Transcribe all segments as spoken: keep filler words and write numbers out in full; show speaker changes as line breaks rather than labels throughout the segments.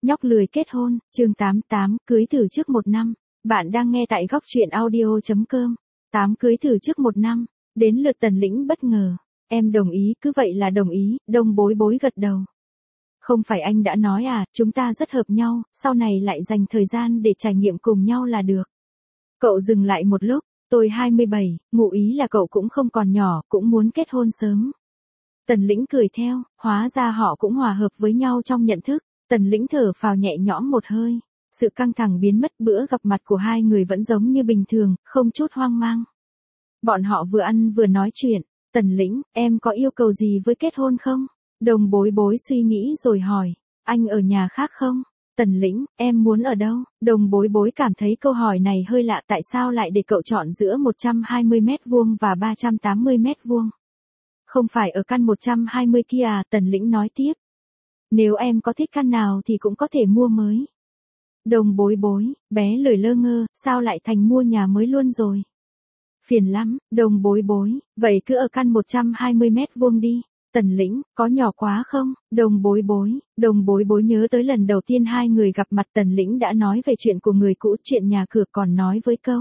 Nhóc lười kết hôn, chương tám mươi tám, cưới thử trước một năm. Bạn đang nghe tại góc truyện audio chấm com. tám cưới thử trước một năm. Đến lượt Tần Lĩnh bất ngờ. Em đồng ý, cứ vậy là đồng ý, Đông Bối Bối gật đầu. Không phải anh đã nói à, chúng ta rất hợp nhau, sau này lại dành thời gian để trải nghiệm cùng nhau là được. Cậu dừng lại một lúc, tôi hai mươi bảy, ngụ ý là cậu cũng không còn nhỏ, cũng muốn kết hôn sớm. Tần Lĩnh cười theo, hóa ra họ cũng hòa hợp với nhau trong nhận thức. Tần Lĩnh thở phào nhẹ nhõm một hơi. Sự căng thẳng biến mất, bữa gặp mặt của hai người vẫn giống như bình thường, không chút hoang mang. Bọn họ vừa ăn vừa nói chuyện. Tần Lĩnh, em có yêu cầu gì với kết hôn không? Đồng Bối Bối suy nghĩ rồi hỏi. Anh ở nhà khác không? Tần Lĩnh, em muốn ở đâu? Đồng Bối Bối cảm thấy câu hỏi này hơi lạ, tại sao lại để cậu chọn giữa một trăm hai mươi mét vuông và ba trăm tám mươi mét vuông? Không phải ở căn một trăm hai mươi kia à? Tần Lĩnh nói tiếp. Nếu em có thích căn nào thì cũng có thể mua mới. Đồng Bối Bối, bé lười lơ ngơ, sao lại thành mua nhà mới luôn rồi? Phiền lắm, Đồng Bối Bối, vậy cứ ở căn một trăm hai mươi mét vuông đi. Tần Lĩnh, có nhỏ quá không? Đồng Bối Bối, Đồng Bối Bối nhớ tới lần đầu tiên hai người gặp mặt, Tần Lĩnh đã nói về chuyện của người cũ, chuyện nhà cửa, còn nói với câu.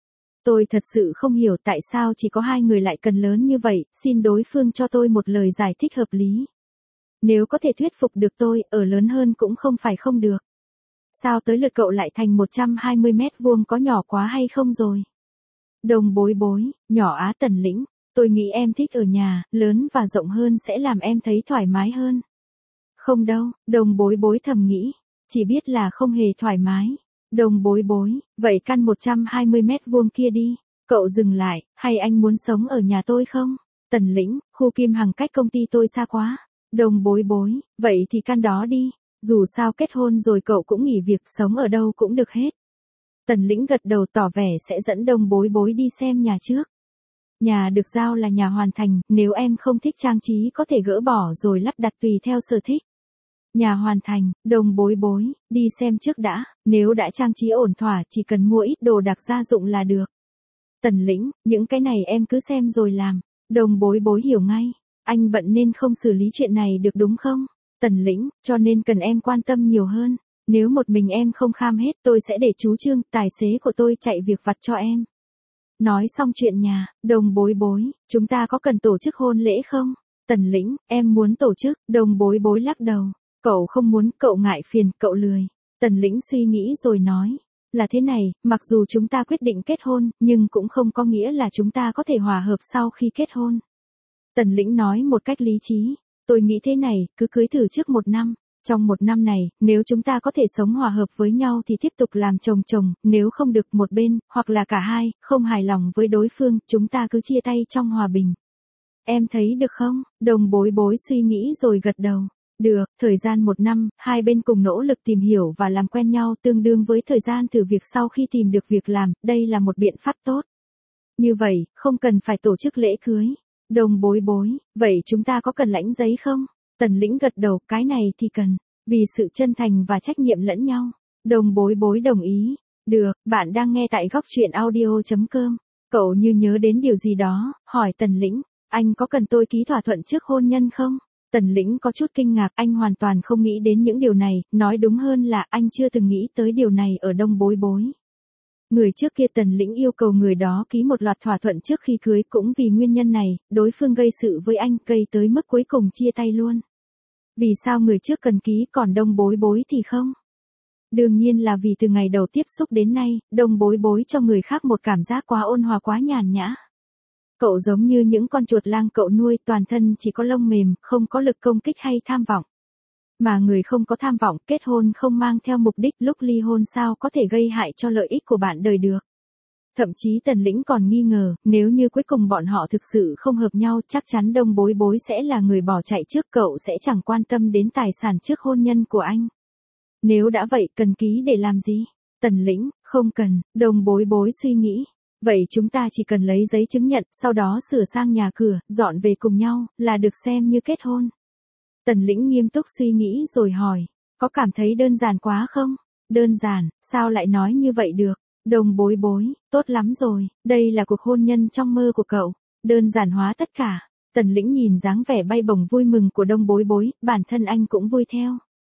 Tôi thật sự không hiểu tại sao chỉ có hai người lại cần lớn như vậy, xin đối phương cho tôi một lời giải thích hợp lý. Nếu có thể thuyết phục được tôi, ở lớn hơn cũng không phải không được. Sao tới lượt cậu lại thành một trăm hai mươi mét vuông, có nhỏ quá hay không rồi? Đồng Bối Bối, nhỏ á? Tần Lĩnh, tôi nghĩ em thích ở nhà, lớn và rộng hơn sẽ làm em thấy thoải mái hơn. Không đâu, Đồng Bối Bối thầm nghĩ, chỉ biết là không hề thoải mái. Đồng Bối Bối, vậy căn một trăm hai mươi mét vuông kia đi. Cậu dừng lại, hay anh muốn sống ở nhà tôi không? Tần Lĩnh, khu Kim Hằng cách công ty tôi xa quá. Đồng Bối Bối, vậy thì căn đó đi. Dù sao kết hôn rồi cậu cũng nghỉ việc, sống ở đâu cũng được hết. Tần Lĩnh gật đầu tỏ vẻ sẽ dẫn Đồng Bối Bối đi xem nhà trước. Nhà được giao là nhà hoàn thành, nếu em không thích trang trí có thể gỡ bỏ rồi lắp đặt tùy theo sở thích. Nhà hoàn thành, Đồng Bối Bối, đi xem trước đã, nếu đã trang trí ổn thỏa chỉ cần mua ít đồ đặc gia dụng là được. Tần Lĩnh, những cái này em cứ xem rồi làm. Đồng Bối Bối hiểu ngay, anh bận nên không xử lý chuyện này được đúng không? Tần Lĩnh, cho nên cần em quan tâm nhiều hơn. Nếu một mình em không kham hết, tôi sẽ để chú Trương, tài xế của tôi chạy việc vặt cho em. Nói xong chuyện nhà, Đồng Bối Bối, chúng ta có cần tổ chức hôn lễ không? Tần Lĩnh, em muốn tổ chức. Đồng Bối Bối lắc đầu. Cậu không muốn, cậu ngại phiền, cậu lười. Tần Lĩnh suy nghĩ rồi nói. Là thế này, mặc dù chúng ta quyết định kết hôn, nhưng cũng không có nghĩa là chúng ta có thể hòa hợp sau khi kết hôn. Tần Lĩnh nói một cách lý trí. Tôi nghĩ thế này, cứ cưới thử trước một năm. Trong một năm này, nếu chúng ta có thể sống hòa hợp với nhau thì tiếp tục làm chồng chồng, nếu không được một bên, hoặc là cả hai, không hài lòng với đối phương, chúng ta cứ chia tay trong hòa bình. Em thấy được không? Đồng Bối Bối suy nghĩ rồi gật đầu. Được, thời gian một năm, hai bên cùng nỗ lực tìm hiểu và làm quen nhau tương đương với thời gian thử việc sau khi tìm được việc làm, đây là một biện pháp tốt. Như vậy, không cần phải tổ chức lễ cưới. Đồng Bối Bối, vậy chúng ta có cần lãnh giấy không? Tần Lĩnh gật đầu, cái này thì cần, vì sự chân thành và trách nhiệm lẫn nhau. Đồng Bối Bối đồng ý. Được, bạn đang nghe tại góc truyện audio chấm com. Cậu như nhớ đến điều gì đó, hỏi Tần Lĩnh, anh có cần tôi ký thỏa thuận trước hôn nhân không? Tần Lĩnh có chút kinh ngạc, anh hoàn toàn không nghĩ đến những điều này, nói đúng hơn là anh chưa từng nghĩ tới điều này ở Đồng Bối Bối. Người trước kia Tần Lĩnh yêu cầu người đó ký một loạt thỏa thuận trước khi cưới, cũng vì nguyên nhân này, đối phương gây sự với anh, gây tới mức cuối cùng chia tay luôn. Vì sao người trước cần ký còn Đồng Bối Bối thì không? Đương nhiên là vì từ ngày đầu tiếp xúc đến nay, Đồng Bối Bối cho người khác một cảm giác quá ôn hòa, quá nhàn nhã. Cậu giống như những con chuột lang cậu nuôi, toàn thân chỉ có lông mềm, không có lực công kích hay tham vọng. Mà người không có tham vọng, kết hôn không mang theo mục đích, lúc ly hôn sao có thể gây hại cho lợi ích của bạn đời được. Thậm chí Tần Lĩnh còn nghi ngờ, nếu như cuối cùng bọn họ thực sự không hợp nhau, chắc chắn Đồng Bối Bối sẽ là người bỏ chạy trước, cậu sẽ chẳng quan tâm đến tài sản trước hôn nhân của anh. Nếu đã vậy, cần ký để làm gì? Tần Lĩnh, không cần. Đồng Bối Bối suy nghĩ. Vậy chúng ta chỉ cần lấy giấy chứng nhận, sau đó sửa sang nhà cửa, dọn về cùng nhau, là được xem như kết hôn. Tần Lĩnh nghiêm túc suy nghĩ rồi hỏi, có cảm thấy đơn giản quá không? Đơn giản, sao lại nói như vậy được? Đồng Bối Bối, tốt lắm rồi, đây là cuộc hôn nhân trong mơ của cậu. Đơn giản hóa tất cả. Tần Lĩnh nhìn dáng vẻ bay bổng vui mừng của Đồng Bối Bối, bản thân anh cũng vui theo.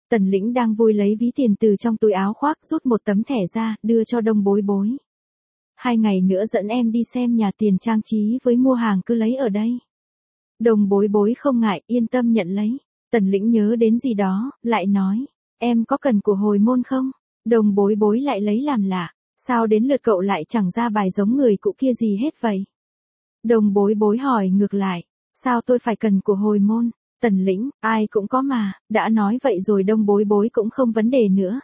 Tần Lĩnh đang vui lấy ví tiền từ trong túi áo khoác rút một tấm thẻ ra, đưa cho Đông Bối Bối. Hai ngày nữa dẫn em đi xem nhà tiền trang trí với mua hàng cứ lấy ở đây. Đông Bối Bối không ngại, yên tâm nhận lấy. Tần Lĩnh nhớ đến gì đó, lại nói, em có cần của hồi môn không? Đông Bối Bối lại lấy làm lạ, sao đến lượt cậu lại chẳng ra bài giống người cũ kia gì hết vậy? Đông Bối Bối hỏi ngược lại, sao tôi phải cần của hồi môn? Tần Lĩnh, ai cũng có mà, đã nói vậy rồi Đông Bối Bối cũng không vấn đề nữa.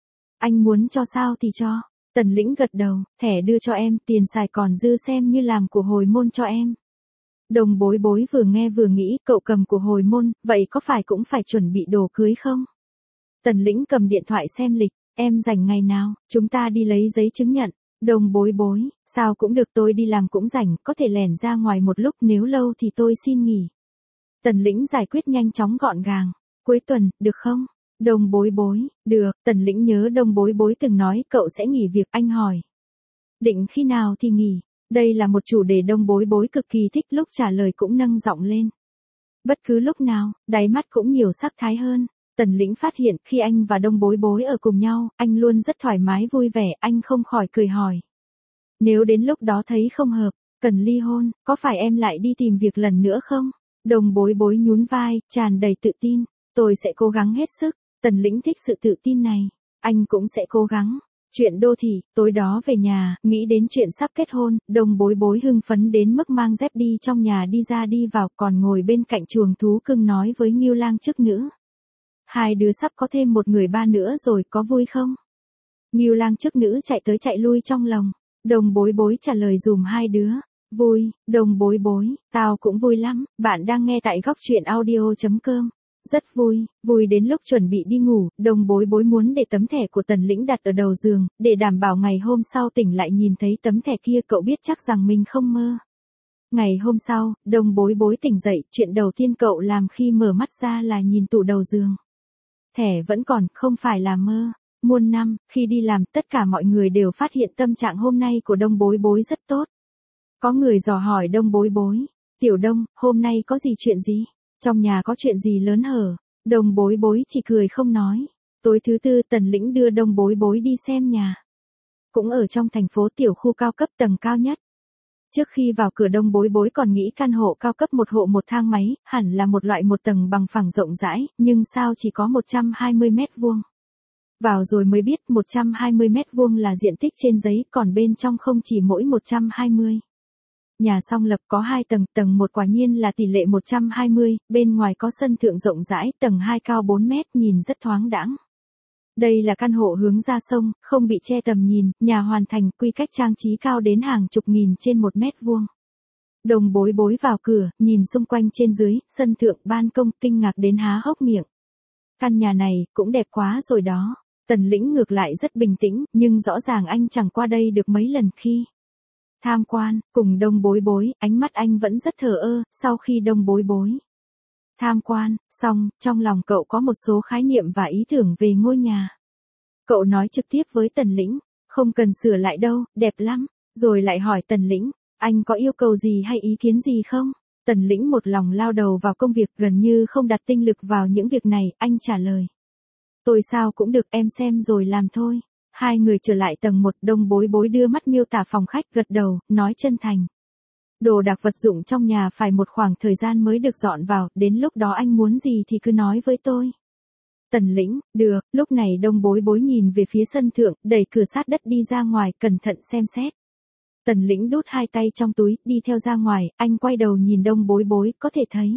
Anh muốn cho sao thì cho. Tần Lĩnh gật đầu, thẻ đưa cho em, tiền xài còn dư xem như làm của hồi môn cho em. Đông Bối Bối vừa nghe vừa nghĩ, cậu cầm của hồi môn, vậy có phải cũng phải chuẩn bị đồ cưới không? Tần Lĩnh cầm điện thoại xem lịch, em rảnh ngày nào, chúng ta đi lấy giấy chứng nhận. Đông Bối Bối, sao cũng được, tôi đi làm cũng rảnh, có thể lẻn ra ngoài một lúc, nếu lâu thì tôi xin nghỉ. Tần Lĩnh giải quyết nhanh chóng gọn gàng. Cuối tuần, được không? Đông Bối Bối, được. Tần Lĩnh nhớ Đông Bối Bối từng nói cậu sẽ nghỉ việc, anh hỏi. Định khi nào thì nghỉ? Đây là một chủ đề Đông Bối Bối cực kỳ thích, lúc trả lời cũng nâng giọng lên. Bất cứ lúc nào, đáy mắt cũng nhiều sắc thái hơn. Tần Lĩnh phát hiện khi anh và Đông Bối Bối ở cùng nhau, anh luôn rất thoải mái vui vẻ, anh không khỏi cười hỏi. Nếu đến lúc đó thấy không hợp, cần ly hôn, có phải em lại đi tìm việc lần nữa không? Đông Bối Bối nhún vai, tràn đầy tự tin. Tôi sẽ cố gắng hết sức. Tần Lĩnh thích sự tự tin này. Anh cũng sẽ cố gắng. Chuyện đô thị, tối đó về nhà, nghĩ đến chuyện sắp kết hôn, Đông Bối Bối hưng phấn đến mức mang dép đi trong nhà đi ra đi vào, còn ngồi bên cạnh chuồng thú cưng nói với Ngưu Lang chức nữ. Hai đứa sắp có thêm một người ba nữa rồi, có vui không? Ngưu Lang chức nữ chạy tới chạy lui trong lòng. Đông Bối Bối trả lời dùm hai đứa. Vui. Đông Bối Bối, tao cũng vui lắm. Bạn đang nghe tại góc truyện audio chấm com. Rất vui, vui đến lúc chuẩn bị đi ngủ, Đông Bối Bối muốn để tấm thẻ của Tần Lĩnh đặt ở đầu giường, để đảm bảo ngày hôm sau tỉnh lại nhìn thấy tấm thẻ kia cậu biết chắc rằng mình không mơ. Ngày hôm sau, Đông Bối Bối tỉnh dậy, chuyện đầu tiên cậu làm khi mở mắt ra là nhìn tủ đầu giường. Thẻ vẫn còn, không phải là mơ. Muôn năm, khi đi làm, tất cả mọi người đều phát hiện tâm trạng hôm nay của Đông Bối Bối rất tốt. Có người dò hỏi Đông Bối Bối, Tiểu Đông, hôm nay có gì chuyện gì? Trong nhà có chuyện gì lớn hở? Đông Bối Bối chỉ cười không nói. Tối thứ tư Tần Lĩnh đưa Đông Bối Bối đi xem nhà. Cũng ở trong thành phố, tiểu khu cao cấp tầng cao nhất. Trước khi vào cửa Đông Bối Bối còn nghĩ căn hộ cao cấp một hộ một thang máy, hẳn là một loại một tầng bằng phẳng rộng rãi, nhưng sao chỉ có một trăm hai mươi mét vuông. Vào rồi mới biết một trăm hai mươi mét vuông là diện tích trên giấy, còn bên trong không chỉ mỗi một trăm hai mươi. Nhà song lập có hai tầng, tầng một quả nhiên là tỷ lệ một trăm hai mươi, bên ngoài có sân thượng rộng rãi, tầng hai cao bốn mét, nhìn rất thoáng đãng. Đây là căn hộ hướng ra sông, không bị che tầm nhìn, nhà hoàn thành, quy cách trang trí cao đến hàng chục nghìn trên một mét vuông. Đông Bối Bối vào cửa, nhìn xung quanh trên dưới, sân thượng, ban công, kinh ngạc đến há hốc miệng. Căn nhà này, cũng đẹp quá rồi đó. Tần Lĩnh ngược lại rất bình tĩnh, nhưng rõ ràng anh chẳng qua đây được mấy lần khi tham quan, cùng Đông Bối Bối, ánh mắt anh vẫn rất thờ ơ, sau khi Đông Bối Bối tham quan, xong, trong lòng cậu có một số khái niệm và ý tưởng về ngôi nhà. Cậu nói trực tiếp với Tần Lĩnh, không cần sửa lại đâu, đẹp lắm, rồi lại hỏi Tần Lĩnh, anh có yêu cầu gì hay ý kiến gì không? Tần Lĩnh một lòng lao đầu vào công việc, gần như không đặt tinh lực vào những việc này, anh trả lời. Tôi sao cũng được, em xem rồi làm thôi. Hai người trở lại tầng một, Đông Bối Bối đưa mắt miêu tả phòng khách, gật đầu, nói chân thành. Đồ đạc vật dụng trong nhà phải một khoảng thời gian mới được dọn vào, đến lúc đó anh muốn gì thì cứ nói với tôi. Tần Lĩnh, được, lúc này Đông Bối Bối nhìn về phía sân thượng, đẩy cửa sát đất đi ra ngoài, cẩn thận xem xét. Tần Lĩnh đút hai tay trong túi, đi theo ra ngoài, anh quay đầu nhìn Đông Bối Bối, có thể thấy.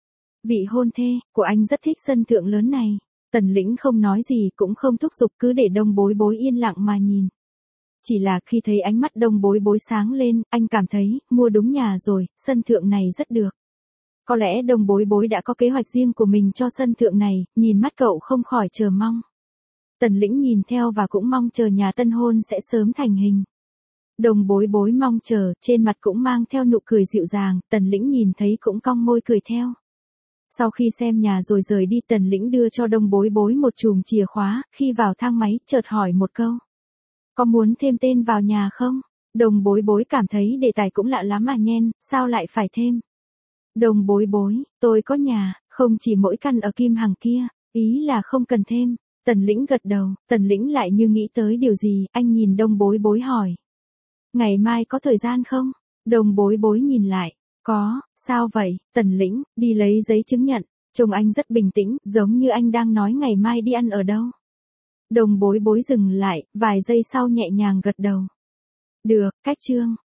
Vị hôn thê của anh rất thích sân thượng lớn này. Tần Lĩnh không nói gì, cũng không thúc giục, cứ để Đông Bối Bối yên lặng mà nhìn. Chỉ là khi thấy ánh mắt Đông Bối Bối sáng lên, anh cảm thấy, mua đúng nhà rồi, sân thượng này rất được. Có lẽ Đông Bối Bối đã có kế hoạch riêng của mình cho sân thượng này, nhìn mắt cậu không khỏi chờ mong. Tần Lĩnh nhìn theo và cũng mong chờ nhà tân hôn sẽ sớm thành hình. Đông Bối Bối mong chờ, trên mặt cũng mang theo nụ cười dịu dàng, Tần Lĩnh nhìn thấy cũng cong môi cười theo. Sau khi xem nhà rồi rời đi, Tần Lĩnh đưa cho Đông Bối Bối một chùm chìa khóa, khi vào thang máy, chợt hỏi một câu. Có muốn thêm tên vào nhà không? Đông Bối Bối cảm thấy đề tài cũng lạ lắm à nhen, sao lại phải thêm? Đông Bối Bối, tôi có nhà, không chỉ mỗi căn ở Kim Hằng kia, Ý là không cần thêm. Tần lĩnh gật đầu, tần lĩnh lại như nghĩ tới điều gì, anh nhìn đông bối bối hỏi. Ngày mai có thời gian không? Đông bối bối nhìn lại. Có, sao vậy? Tần lĩnh, đi lấy giấy chứng nhận. Trông anh rất bình tĩnh, giống như anh đang nói ngày mai đi ăn ở đâu. Đông bối bối dừng lại, vài giây sau nhẹ nhàng gật đầu. Được, cách chương.